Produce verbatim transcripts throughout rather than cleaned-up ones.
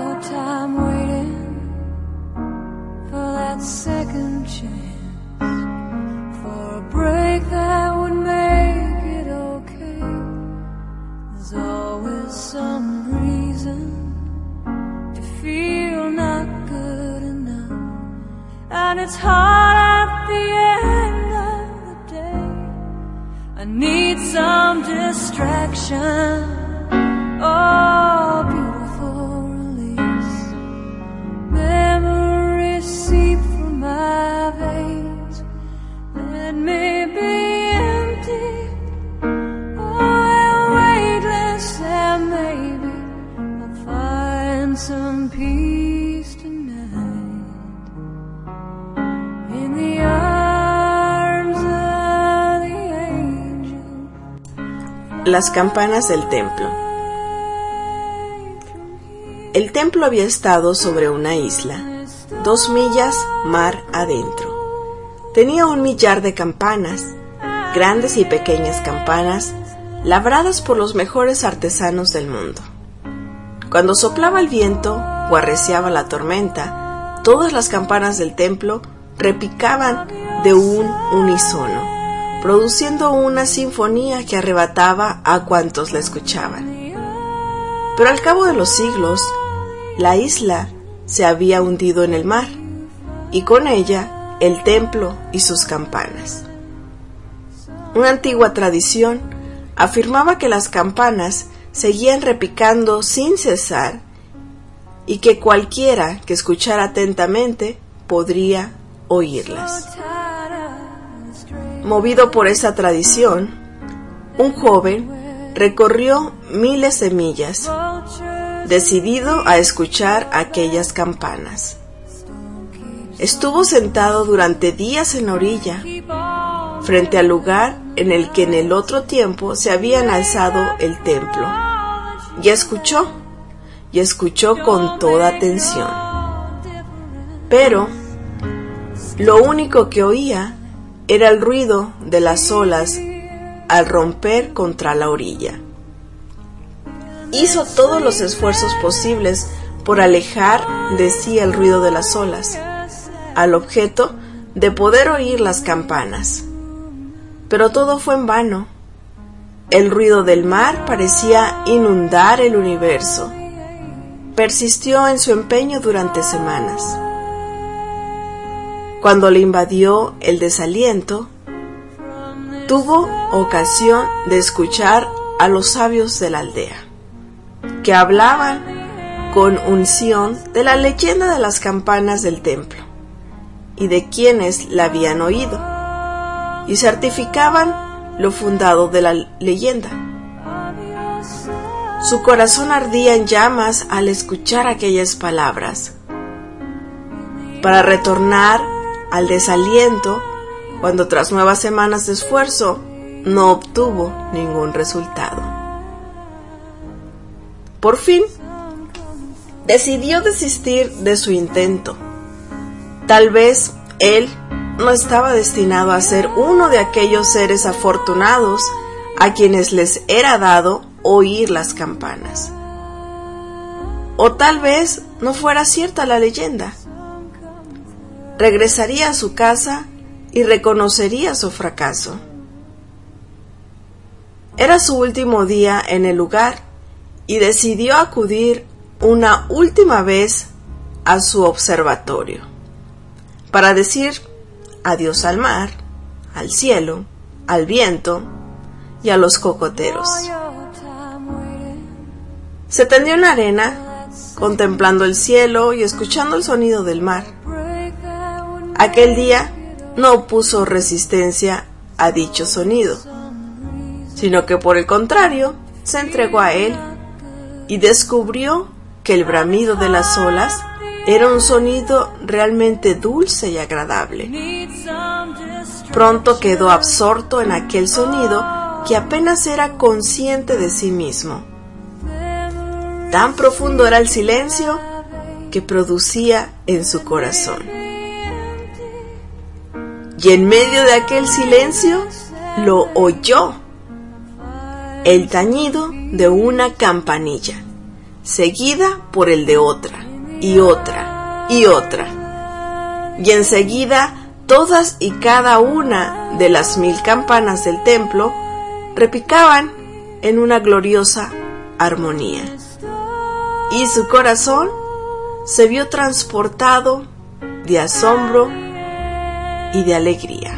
your time waiting for that second chance, for a break that would make it okay. There's always some reason to feel not good enough, and it's hard at the end of the day. I need some distraction, oh, beautiful release. Memories seep from my veins. Let me be empty, oh, weightless, and maybe I'll find some peace tonight in the arms of the angel. Las campanas del templo. El templo había estado sobre una isla, dos millas mar adentro. Tenía un millar de campanas, grandes y pequeñas campanas, labradas por los mejores artesanos del mundo. Cuando soplaba el viento o arreciaba la tormenta, todas las campanas del templo repicaban de un unísono, produciendo una sinfonía que arrebataba a cuantos la escuchaban. Pero al cabo de los siglos, la isla se había hundido en el mar, y con ella el templo y sus campanas. Una antigua tradición afirmaba que las campanas seguían repicando sin cesar y que cualquiera que escuchara atentamente podría oírlas. Movido por esa tradición, un joven recorrió miles de millas, decidido a escuchar aquellas campanas. Estuvo sentado durante días en la orilla, frente al lugar en el que en el otro tiempo se habían alzado el templo, y escuchó, y escuchó con toda atención. Pero lo único que oía era el ruido de las olas al romper contra la orilla. Hizo todos los esfuerzos posibles por alejar de sí el ruido de las olas, al objeto de poder oír las campanas. Pero todo fue en vano. El ruido del mar parecía inundar el universo. Persistió en su empeño durante semanas. Cuando le invadió el desaliento, tuvo ocasión de escuchar a los sabios de la aldea, que hablaban con unción de la leyenda de las campanas del templo y de quienes la habían oído, y certificaban lo fundado de la leyenda. Su corazón ardía en llamas al escuchar aquellas palabras. Para retornar al desaliento, cuando tras nuevas semanas de esfuerzo no obtuvo ningún resultado. Por fin, decidió desistir de su intento. Tal vez él no estaba destinado a ser uno de aquellos seres afortunados a quienes les era dado oír las campanas. O tal vez no fuera cierta la leyenda. Regresaría a su casa y reconocería su fracaso. Era su último día en el lugar y decidió acudir una última vez a su observatorio para decir adiós al mar, al cielo, al viento y a los cocoteros. Se tendió en la arena, contemplando el cielo y escuchando el sonido del mar. Aquel día no opuso resistencia a dicho sonido, sino que por el contrario se entregó a él y descubrió que el bramido de las olas era un sonido realmente dulce y agradable. Pronto quedó absorto en aquel sonido que apenas era consciente de sí mismo. Tan profundo era el silencio que producía en su corazón. Y en medio de aquel silencio lo oyó, el tañido de una campanilla, seguida por el de otra, y otra, y otra. Y enseguida todas y cada una de las mil campanas del templo repicaban en una gloriosa armonía. Y su corazón se vio transportado de asombro y de alegría.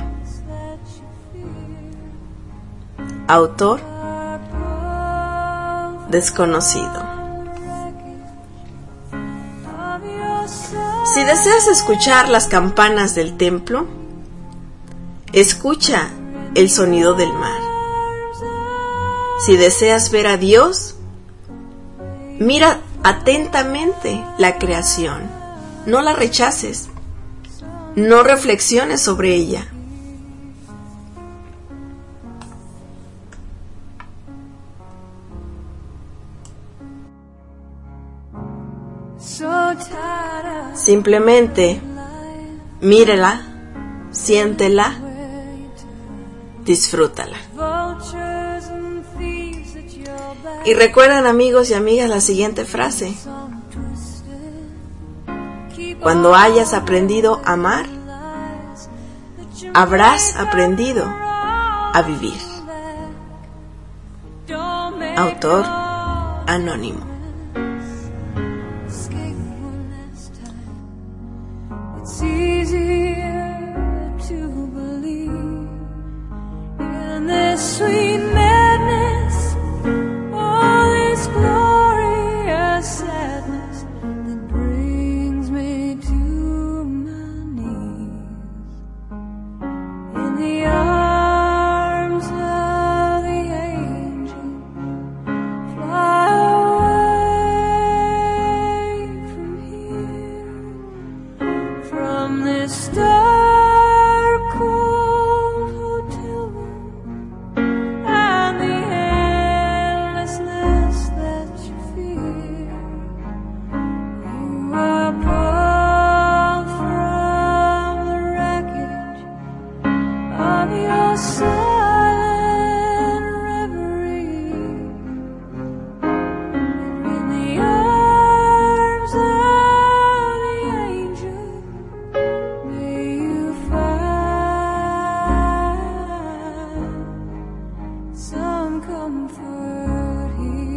Autor desconocido. Si deseas escuchar las campanas del templo, escucha el sonido del mar. Si deseas ver a Dios, mira atentamente la creación. No la rechaces. No reflexiones sobre ella. Simplemente mírela, siéntela, disfrútala. Y recuerden, amigos y amigas, la siguiente frase: cuando hayas aprendido a amar, habrás aprendido a vivir. Autor anónimo. It's easier to believe in this sweet madness, all this glorious sadness that brings me to my knees in the arms of the angel. Fly away from here, from this star.